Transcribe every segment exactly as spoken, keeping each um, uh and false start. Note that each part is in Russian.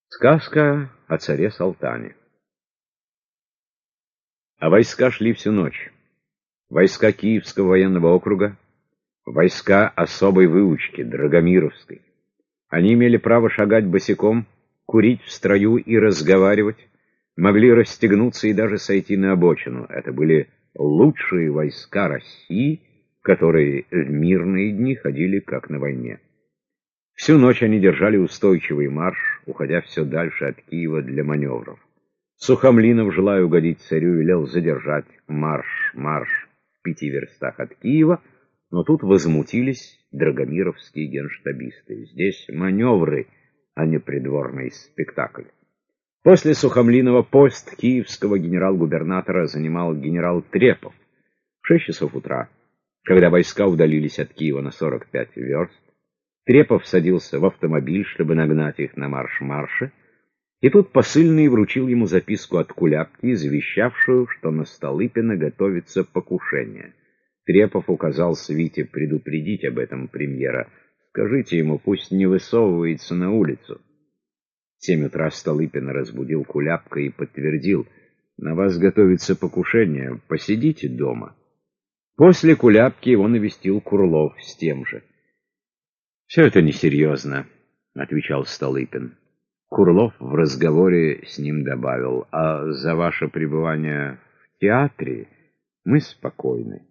Сказка о царе Салтане. А войска шли всю ночь. Войска Киевского военного округа, войска особой выучки, Драгомировской. Они имели право шагать босиком, курить в строю и разговаривать, могли расстегнуться и даже сойти на обочину. Это были лучшие войска России, которые в мирные дни ходили как на войне. Всю ночь они держали устойчивый марш, уходя все дальше от Киева для маневров. Сухомлинов, желая угодить царю, велел задержать марш, марш в пяти верстах от Киева, но тут возмутились драгомировские генштабисты. Здесь маневры, а не придворный спектакль. После Сухомлинова пост киевского генерал-губернатора занимал генерал Трепов. В шесть часов утра, когда войска удалились от Киева на сорок пять верст, Трепов садился в автомобиль, чтобы нагнать их на марш-марше, и тут посыльный вручил ему записку от Куляпки, извещавшую, что на Столыпина готовится покушение. Трепов указал свите предупредить об этом премьера. «Скажите ему, пусть не высовывается на улицу». В семь утра Столыпина разбудил Куляпка и подтвердил: «На вас готовится покушение, посидите дома». После Куляпки его навестил Курлов с тем же. «Все это несерьезно», — отвечал Столыпин. Курлов в разговоре с ним добавил: «А за ваше пребывание в театре мы спокойны».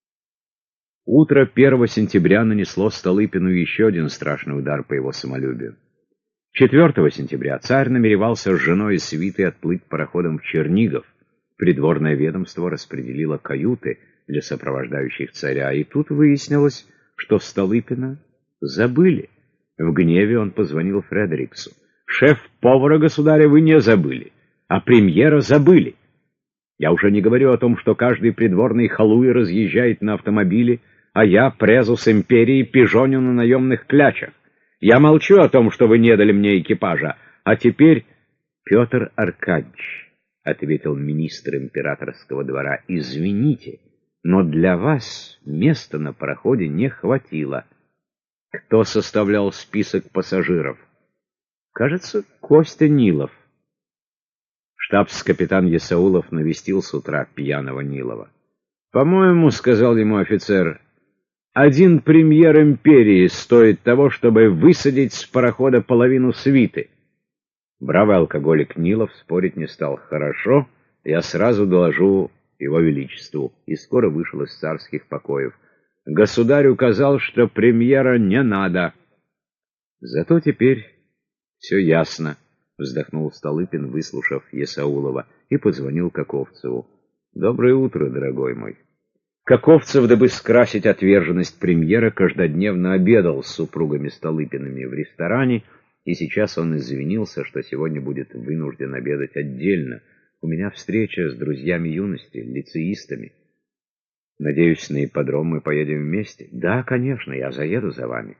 Утро первого сентября нанесло Столыпину еще один страшный удар по его самолюбию. четвертого сентября царь намеревался с женой и свитой отплыть пароходом в Чернигов. Придворное ведомство распределило каюты для сопровождающих царя, и тут выяснилось, что Столыпина забыли. В гневе он позвонил Фредериксу. «Шеф-повара, государя, вы не забыли, а премьера забыли. Я уже не говорю о том, что каждый придворный халуй разъезжает на автомобиле, а я, презус империи, пижоню на наемных клячах. Я молчу о том, что вы не дали мне экипажа, а теперь...» «Петр Аркадьевич», — ответил министр императорского двора, — «извините, но для вас места на пароходе не хватило». «Кто составлял список пассажиров?» «Кажется, Костя Нилов». Штабс-капитан Есаулов навестил с утра пьяного Нилова. «По-моему, — сказал ему офицер, — один премьер империи стоит того, чтобы высадить с парохода половину свиты». Бравый алкоголик Нилов спорить не стал. «Хорошо, я сразу доложу его величеству», и скоро вышел из царских покоев. «Государь указал, что премьера не надо». «Зато теперь все ясно», — вздохнул Столыпин, выслушав Есаулова, и позвонил Каковцеву. «Доброе утро, дорогой мой». Каковцев, дабы скрасить отверженность премьера, каждодневно обедал с супругами Столыпиными в ресторане, и сейчас он извинился, что сегодня будет вынужден обедать отдельно. «У меня встреча с друзьями юности, лицеистами. Надеюсь, на ипподром мы поедем вместе?» «Да, конечно, я заеду за вами».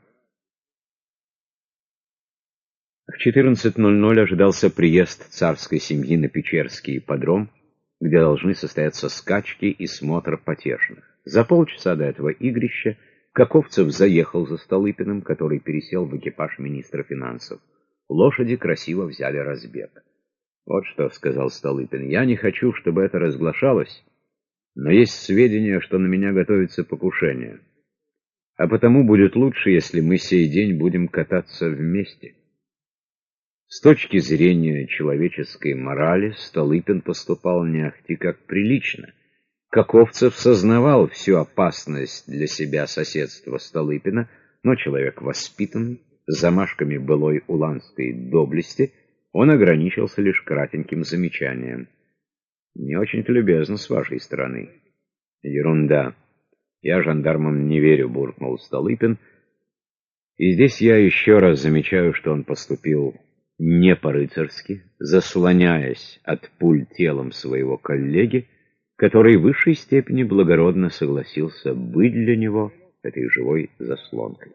В четырнадцать ноль ноль ожидался приезд царской семьи на Печерский ипподром, где должны состояться скачки и смотр потешных. За полчаса до этого игрища Каковцев заехал за Столыпиным, который пересел в экипаж министра финансов. Лошади красиво взяли разбег. «Вот что, — сказал Столыпин, — я не хочу, чтобы это разглашалось, но есть сведения, что на меня готовится покушение. А потому будет лучше, если мы сей день будем кататься вместе». С точки зрения человеческой морали Столыпин поступал не ахти как прилично. Каковцев сознавал всю опасность для себя соседства Столыпина, но человек воспитанный, с замашками былой уланской доблести, он ограничился лишь кратеньким замечанием. «Не очень-то любезно с вашей стороны». «Ерунда. Я жандармам не верю», — буркнул Столыпин. «И здесь я еще раз замечаю, что он поступил не по-рыцарски, заслоняясь от пуль телом своего коллеги, который в высшей степени благородно согласился быть для него этой живой заслонкой».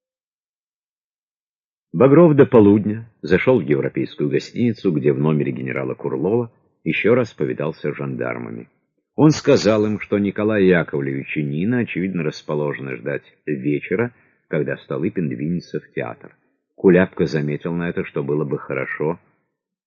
Багров до полудня зашел в европейскую гостиницу, где в номере генерала Курлова еще раз повидался с жандармами. Он сказал им, что Николай Яковлевич и Нина, очевидно, расположены ждать вечера, когда Столыпин двинется в театр. Куляпка заметил на это, что было бы хорошо,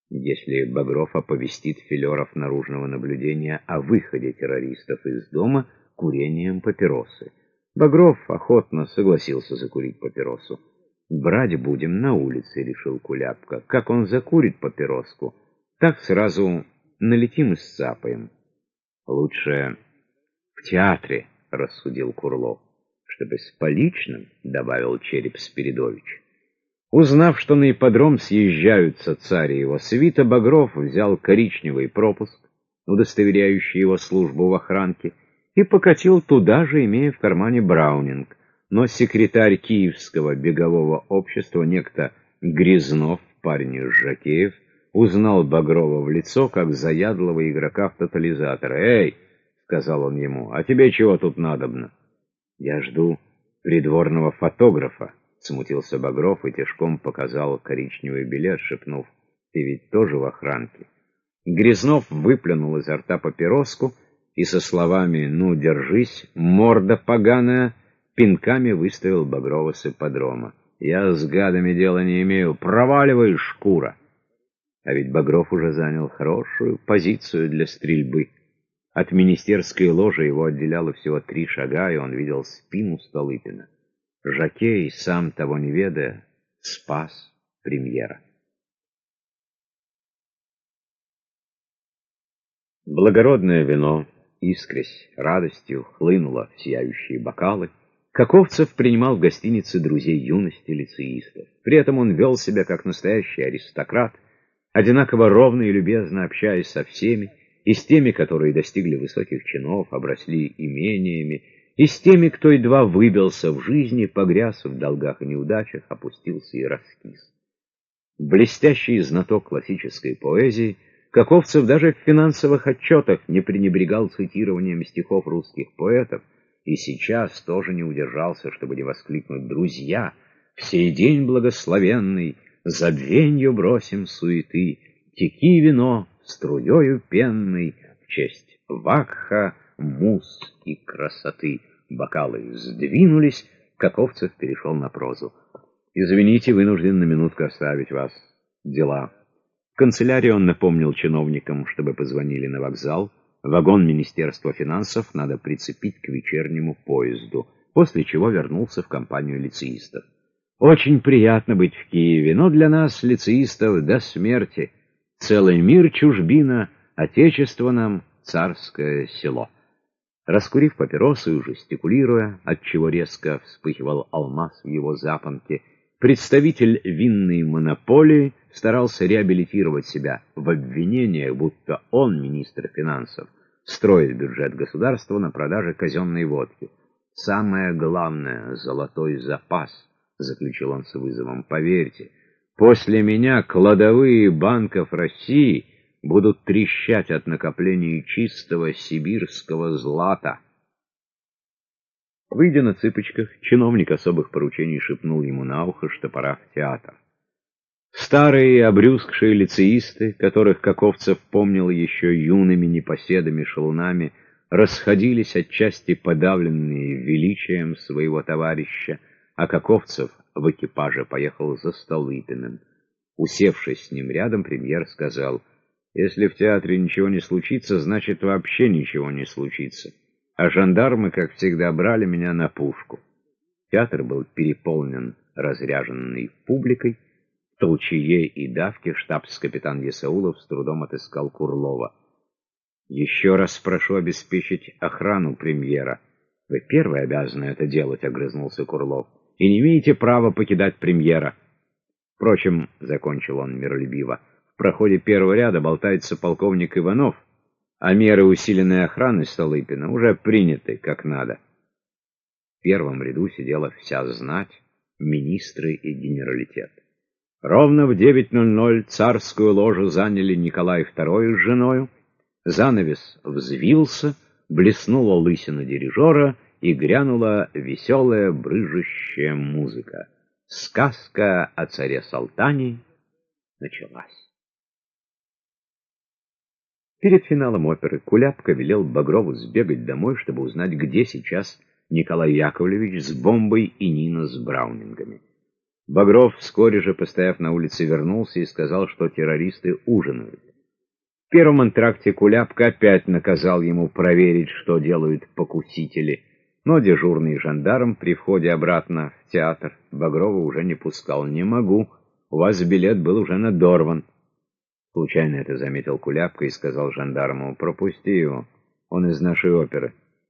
если Багров оповестит филеров наружного наблюдения о выходе террористов из дома курением папиросы. Багров охотно согласился закурить папиросу. «Брать будем на улице», — решил Куляпка. «Как он закурит папироску, так сразу налетим и сцапаем». «Лучше в театре», — рассудил Курлов. «Чтобы с поличным», — добавил Череп Спиридович. Узнав, что на ипподром съезжаются царь и его свита, Багров взял коричневый пропуск, удостоверяющий его службу в охранке, и покатил туда же, имея в кармане браунинг. Но секретарь Киевского бегового общества, некто Грязнов, парень из жокеев, узнал Багрова в лицо, как заядлого игрока в тотализатор. «Эй!» — сказал он ему. «А тебе чего тут надобно?» «Я жду придворного фотографа», — смутился Багров и тяжком показал коричневый билет, шепнув: «Ты ведь тоже в охранке». Грязнов выплюнул изо рта папироску и со словами «Ну, держись, морда поганая», пинками выставил Багрова с ипподрома. «Я с гадами дела не имею. Проваливай, шкура!» А ведь Багров уже занял хорошую позицию для стрельбы. От министерской ложи его отделяло всего три шага, и он видел спину Столыпина. Жокей, сам того не ведая, спас премьера. Благородное вино, искрясь радостью, хлынуло в сияющие бокалы. Каковцев принимал в гостинице друзей юности лицеистов. При этом он вел себя как настоящий аристократ, одинаково ровно и любезно общаясь со всеми, и с теми, которые достигли высоких чинов, обросли имениями, и с теми, кто едва выбился в жизни, погряз в долгах и неудачах, опустился и раскис. Блестящий знаток классической поэзии, Каковцев даже в финансовых отчетах не пренебрегал цитированием стихов русских поэтов, и сейчас тоже не удержался, чтобы не воскликнуть: «Друзья, в сей день благословенный, забвенью бросим суеты, теки вино струёю пенной в честь Вакха, муз и красоты». Бокалы сдвинулись, Каковцев перешел на прозу. «Извините, вынужден на минутку оставить вас. Дела». В канцелярии он напомнил чиновникам, чтобы позвонили на вокзал. Вагон Министерства финансов надо прицепить к вечернему поезду, после чего вернулся в компанию лицеистов. «Очень приятно быть в Киеве, но для нас, лицеистов, до смерти. Целый мир чужбина, отечество нам царское село». Раскурив папиросу и жестикулируя, отчего резко вспыхивал алмаз в его запонке, представитель винной монополии старался реабилитировать себя в обвинениях, будто он, министр финансов, строит бюджет государства на продаже казенной водки. «Самое главное — золотой запас», — заключил он с вызовом. «Поверьте, после меня кладовые банков России будут трещать от накоплений чистого сибирского злата». Выйдя на цыпочках, чиновник особых поручений шепнул ему на ухо, что пора в театр. Старые обрюзгшие лицеисты, которых Каковцев помнил еще юными непоседами-шалунами, расходились отчасти подавленные величием своего товарища, а Каковцев в экипаже поехал за Столыпиным. Усевшись с ним рядом, премьер сказал: «Если в театре ничего не случится, значит, вообще ничего не случится. А жандармы, как всегда, брали меня на пушку». Театр был переполнен разряженной публикой. В толчее и давке штабс-капитан Есаулов с трудом отыскал Курлова. «Еще раз прошу обеспечить охрану премьера». «Вы первый обязаны это делать», — огрызнулся Курлов, — «и не имеете права покидать премьера». «Впрочем», — закончил он миролюбиво, — «в проходе первого ряда болтается полковник Иванов, а меры усиленной охраны Столыпина уже приняты как надо». В первом ряду сидела вся знать, министры и генералитет. Ровно в девять ноль ноль царскую ложу заняли Николай второй с женою, занавес взвился, блеснула лысина дирижера и грянула веселая брыжущая музыка. Сказка о царе Салтане началась. Перед финалом оперы Куляпка велел Багрову сбегать домой, чтобы узнать, где сейчас Николай Яковлевич с бомбой и Нина с браунингами. Багров, вскоре же, постояв на улице, вернулся и сказал, что террористы ужинают. В первом антракте Куляпка опять наказал ему проверить, что делают покусители, но дежурный жандарм при входе обратно в театр Багрова уже не пускал. «Не могу, у вас билет был уже надорван». Случайно это заметил Куляпка и сказал жандарму: «Пропусти его, он из нашей оперы».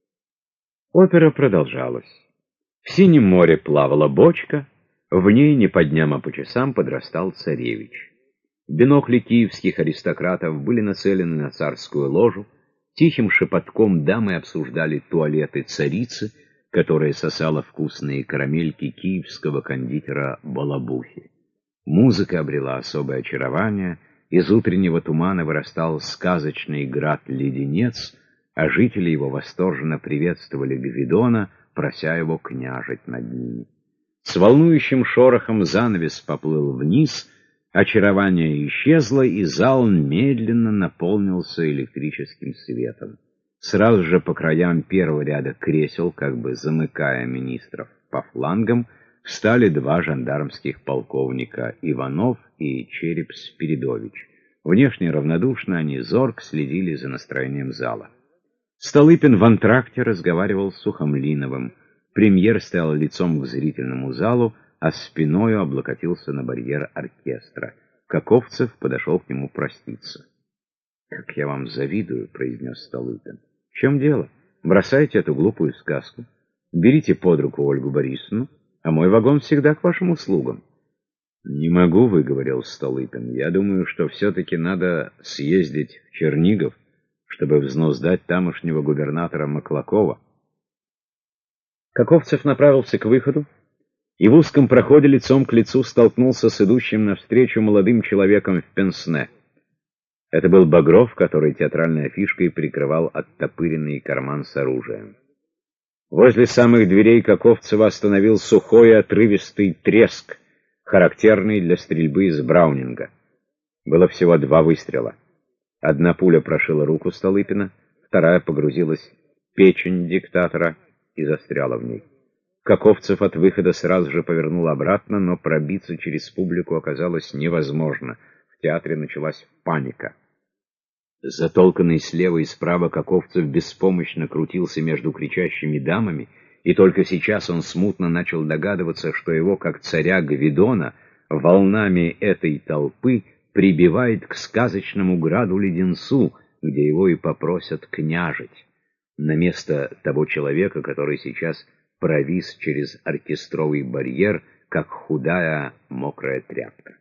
Опера продолжалась. В синем море плавала бочка, в ней не по дням, а по часам подрастал царевич. Бинокли киевских аристократов были нацелены на царскую ложу, тихим шепотком дамы обсуждали туалеты царицы, которая сосала вкусные карамельки киевского кондитера Балабухи. Музыка обрела особое очарование, из утреннего тумана вырастал сказочный град-леденец, а жители его восторженно приветствовали Гвидона, прося его княжить над ними. С волнующим шорохом занавес поплыл вниз, очарование исчезло, и зал медленно наполнился электрическим светом. Сразу же по краям первого ряда кресел, как бы замыкая министров по флангам, встали два жандармских полковника, Иванов и Череп-Спиридович. Внешне равнодушно они зорко следили за настроением зала. Столыпин в антракте разговаривал с Сухомлиновым. Премьер стоял лицом к зрительному залу, а спиною облокотился на барьер оркестра. Каковцев подошел к нему проститься. «Как я вам завидую», — произнес Столыпин. «В чем дело? Бросайте эту глупую сказку. Берите под руку Ольгу Борисовну, а мой вагон всегда к вашим услугам». «Не могу», — выговорил Столыпин. «Я думаю, что все-таки надо съездить в Чернигов, чтобы взнуздать тамошнего губернатора Маклакова». Каковцев направился к выходу и в узком проходе лицом к лицу столкнулся с идущим навстречу молодым человеком в пенсне. Это был Багров, который театральной афишкой прикрывал оттопыренный карман с оружием. Возле самых дверей Каковцева остановил сухой и отрывистый треск, характерный для стрельбы из браунинга. Было всего два выстрела. Одна пуля прошила руку Столыпина, вторая погрузилась в печень диктатора и застряла в ней. Каковцев от выхода сразу же повернул обратно, но пробиться через публику оказалось невозможно. В театре началась паника. Затолканный слева и справа Каковцев беспомощно крутился между кричащими дамами, и только сейчас он смутно начал догадываться, что его, как царя Гвидона, волнами этой толпы прибивает к сказочному граду-леденцу, где его и попросят княжить, на место того человека, который сейчас провис через оркестровый барьер, как худая мокрая тряпка.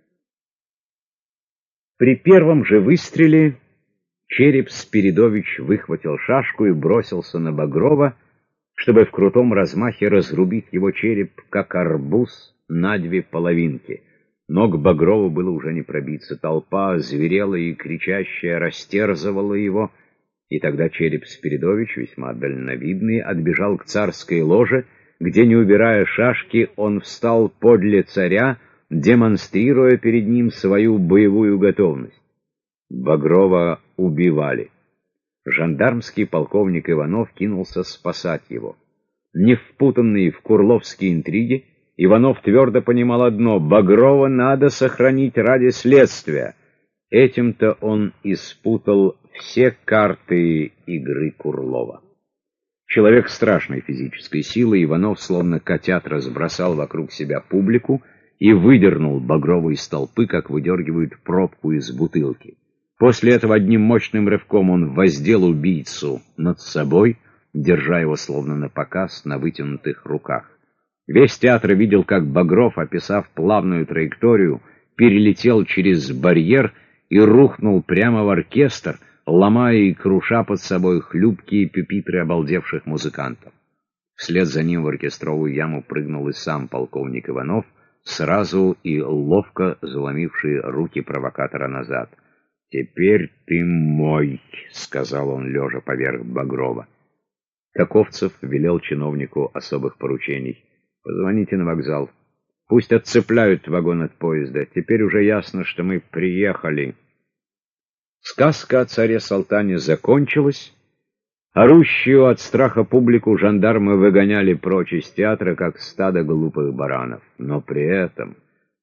При первом же выстреле Череп-Спиридович выхватил шашку и бросился на Багрова, чтобы в крутом размахе разрубить его череп, как арбуз, на две половинки. Но к Багрову было уже не пробиться. Толпа, зверела и кричащая, растерзывала его, и тогда Череп-Спиридович, весьма дальновидный, отбежал к царской ложе, где, не убирая шашки, он встал подле царя, демонстрируя перед ним свою боевую готовность. Багрова убивали. Жандармский полковник Иванов кинулся спасать его. Не впутанный в курловские интриги, Иванов твердо понимал одно — Багрова надо сохранить ради следствия. Этим-то он испутал все карты игры Курлова. Человек страшной физической силы, Иванов словно котят разбросал вокруг себя публику и выдернул Багрова из толпы, как выдергивают пробку из бутылки. После этого одним мощным рывком он воздел убийцу над собой, держа его словно напоказ на вытянутых руках. Весь театр видел, как Багров, описав плавную траекторию, перелетел через барьер и рухнул прямо в оркестр, ломая и круша под собой хлюпкие пюпитры обалдевших музыкантов. Вслед за ним в оркестровую яму прыгнул и сам полковник Иванов, сразу и ловко заломивший руки провокатора назад. «Теперь ты мой», — сказал он, лежа поверх Багрова. Каковцев велел чиновнику особых поручений: «Позвоните на вокзал. Пусть отцепляют вагон от поезда. Теперь уже ясно, что мы приехали». Сказка о царе-салтане закончилась. Орущую от страха публику жандармы выгоняли прочь из театра, как стадо глупых баранов. Но при этом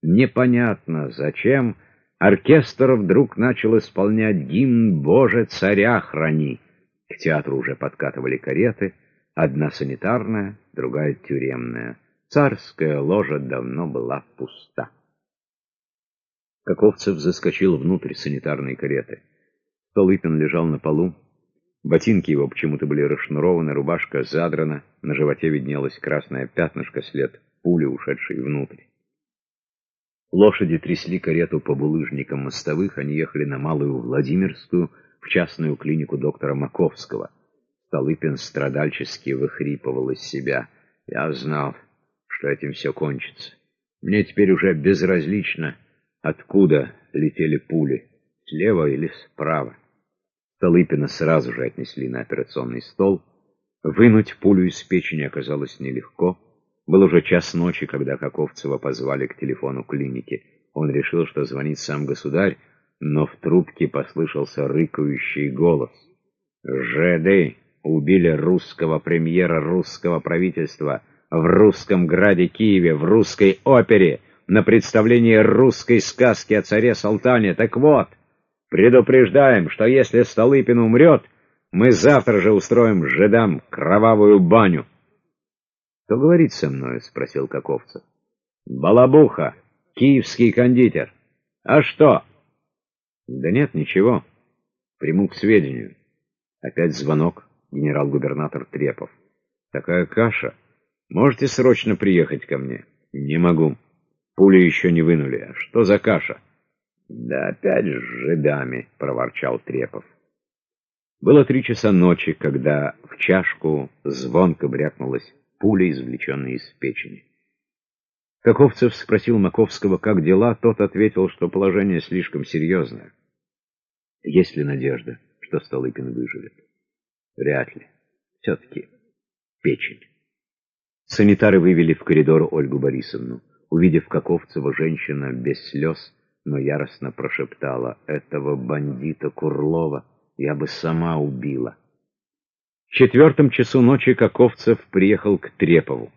Непонятно, зачем оркестр вдруг начал исполнять гимн «Боже, царя храни». К театру уже подкатывали кареты, одна санитарная, другая тюремная. Царская ложа давно была пуста. Каковцев заскочил внутрь санитарной кареты. Столыпин лежал на полу. Ботинки его почему-то были расшнурованы, рубашка задрана, на животе виднелось красное пятнышко, след пули, ушедшей внутрь. Лошади трясли карету по булыжникам мостовых, они ехали на Малую Владимирскую, в частную клинику доктора Маковского. Столыпин страдальчески выхрипывал из себя. Я знал, что этим все кончится. Мне теперь уже безразлично, откуда летели пули, слева или справа. Столыпина сразу же отнесли на операционный стол. Вынуть пулю из печени оказалось нелегко. Был уже час ночи, когда Каковцева позвали к телефону клиники. Он решил, что звонит сам государь, но в трубке послышался рыкающий голос. «ЖД убили русского премьера русского правительства в русском граде Киеве, в русской опере, на представлении русской сказки о царе Салтане. Так вот, предупреждаем, что если Столыпин умрет, мы завтра же устроим жидам кровавую баню». «Кто говорит со мной?» — спросил Каковцев. «Балабуха, киевский кондитер. А что?» «Да нет, ничего. Приму к сведению». Опять звонок. Генерал-губернатор Трепов. «Такая каша. Можете срочно приехать ко мне?» «Не могу. Пули еще не вынули. А что за каша?» «Да опять с жидами», — проворчал Трепов. Было три часа ночи, когда в чашку звонко брякнулась пуля, извлеченная из печени. Каковцев спросил Маковского, как дела. Тот ответил, что положение слишком серьезное. Есть ли надежда, что Столыпин выживет? Вряд ли. Все-таки печень. Санитары вывели в коридор Ольгу Борисовну. Увидев Каковцева, женщина без слез, но яростно прошептала: «Этого бандита Курлова я бы сама убила». В четвертом часу ночи Каковцев приехал к Трепову.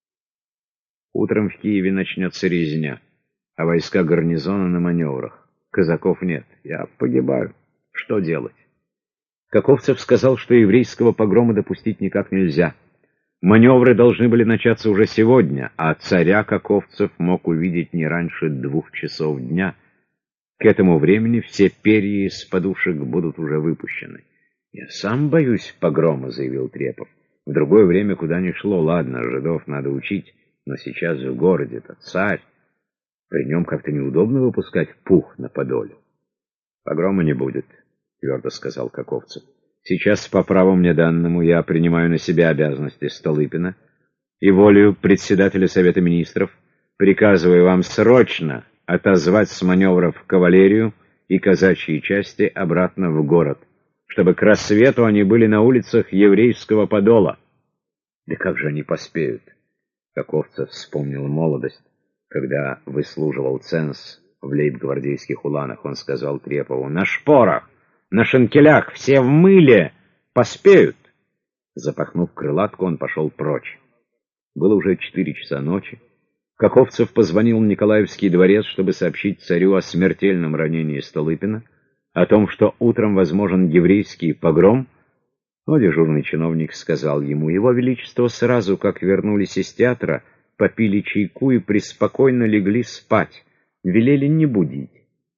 «Утром в Киеве начнется резня, а войска гарнизона на маневрах. Казаков нет. Я погибаю. Что делать?» Каковцев сказал, что еврейского погрома допустить никак нельзя. Маневры должны были начаться уже сегодня, а царя Каковцев мог увидеть не раньше двух часов дня. К этому времени все перья из подушек будут уже выпущены. «Я сам боюсь погрома», — заявил Трепов. «В другое время куда ни шло. Ладно, жидов надо учить, но сейчас в городе-то царь. При нем как-то неудобно выпускать пух на Подоле». «Погрома не будет», — твердо сказал Каковцев. «Сейчас, по праву мне данному, я принимаю на себя обязанности Столыпина и волею председателя Совета Министров приказываю вам срочно отозвать с маневров кавалерию и казачьи части обратно в город, чтобы к рассвету они были на улицах еврейского Подола». «Да как же они поспеют?» Каковцев вспомнил молодость, когда выслуживал ценз в лейб-гвардейских уланах. Он сказал Трепову: «На шпорах, на шинкелях, все в мыле, поспеют». Запахнув крылатку, он пошел прочь. Было уже четыре часа ночи. Каковцев позвонил в Николаевский дворец, чтобы сообщить царю о смертельном ранении Столыпина, о том, что утром возможен еврейский погром, но дежурный чиновник сказал ему: «Его Величество сразу, как вернулись из театра, попили чайку и преспокойно легли спать, велели не будить».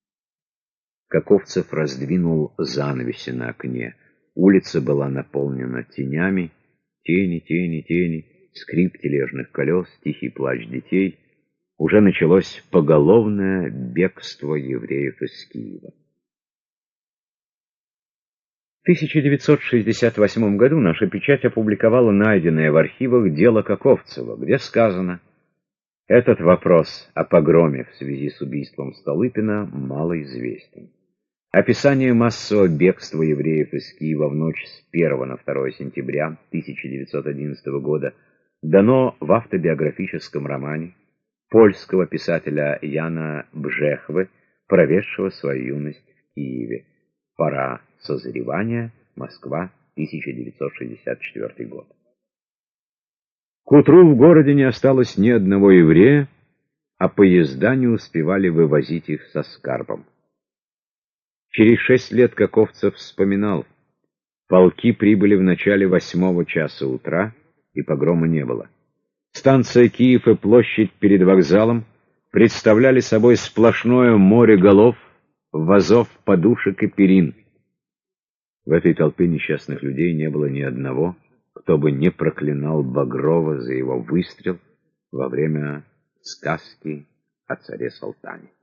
Каковцев раздвинул занавеси на окне. Улица была наполнена тенями, тени, тени, тени, скрип тележных колес, тихий плач детей. Уже началось поголовное бегство евреев из Киева. В тысяча девятьсот шестьдесят восьмом году наша печать опубликовала найденное в архивах дело Каковцева, где сказано: «Этот вопрос о погроме в связи с убийством Столыпина малоизвестен. Описание массового бегства евреев из Киева в ночь с первого на второе сентября тысяча девятьсот одиннадцатого года дано в автобиографическом романе польского писателя Яна Бжехвы, проведшего свою юность в Киеве. Пора созревания. Москва, тысяча девятьсот шестьдесят четвёртый год». К утру в городе не осталось ни одного еврея, а поезда не успевали вывозить их со скарбом. Через шесть лет Каковцев вспоминал: полки прибыли в начале восьмого часа утра, и погрома не было. Станция Киев и площадь перед вокзалом представляли собой сплошное море голов, вазов, подушек и перин. В этой толпе несчастных людей не было ни одного, кто бы не проклинал Багрова за его выстрел во время сказки о царе Салтане.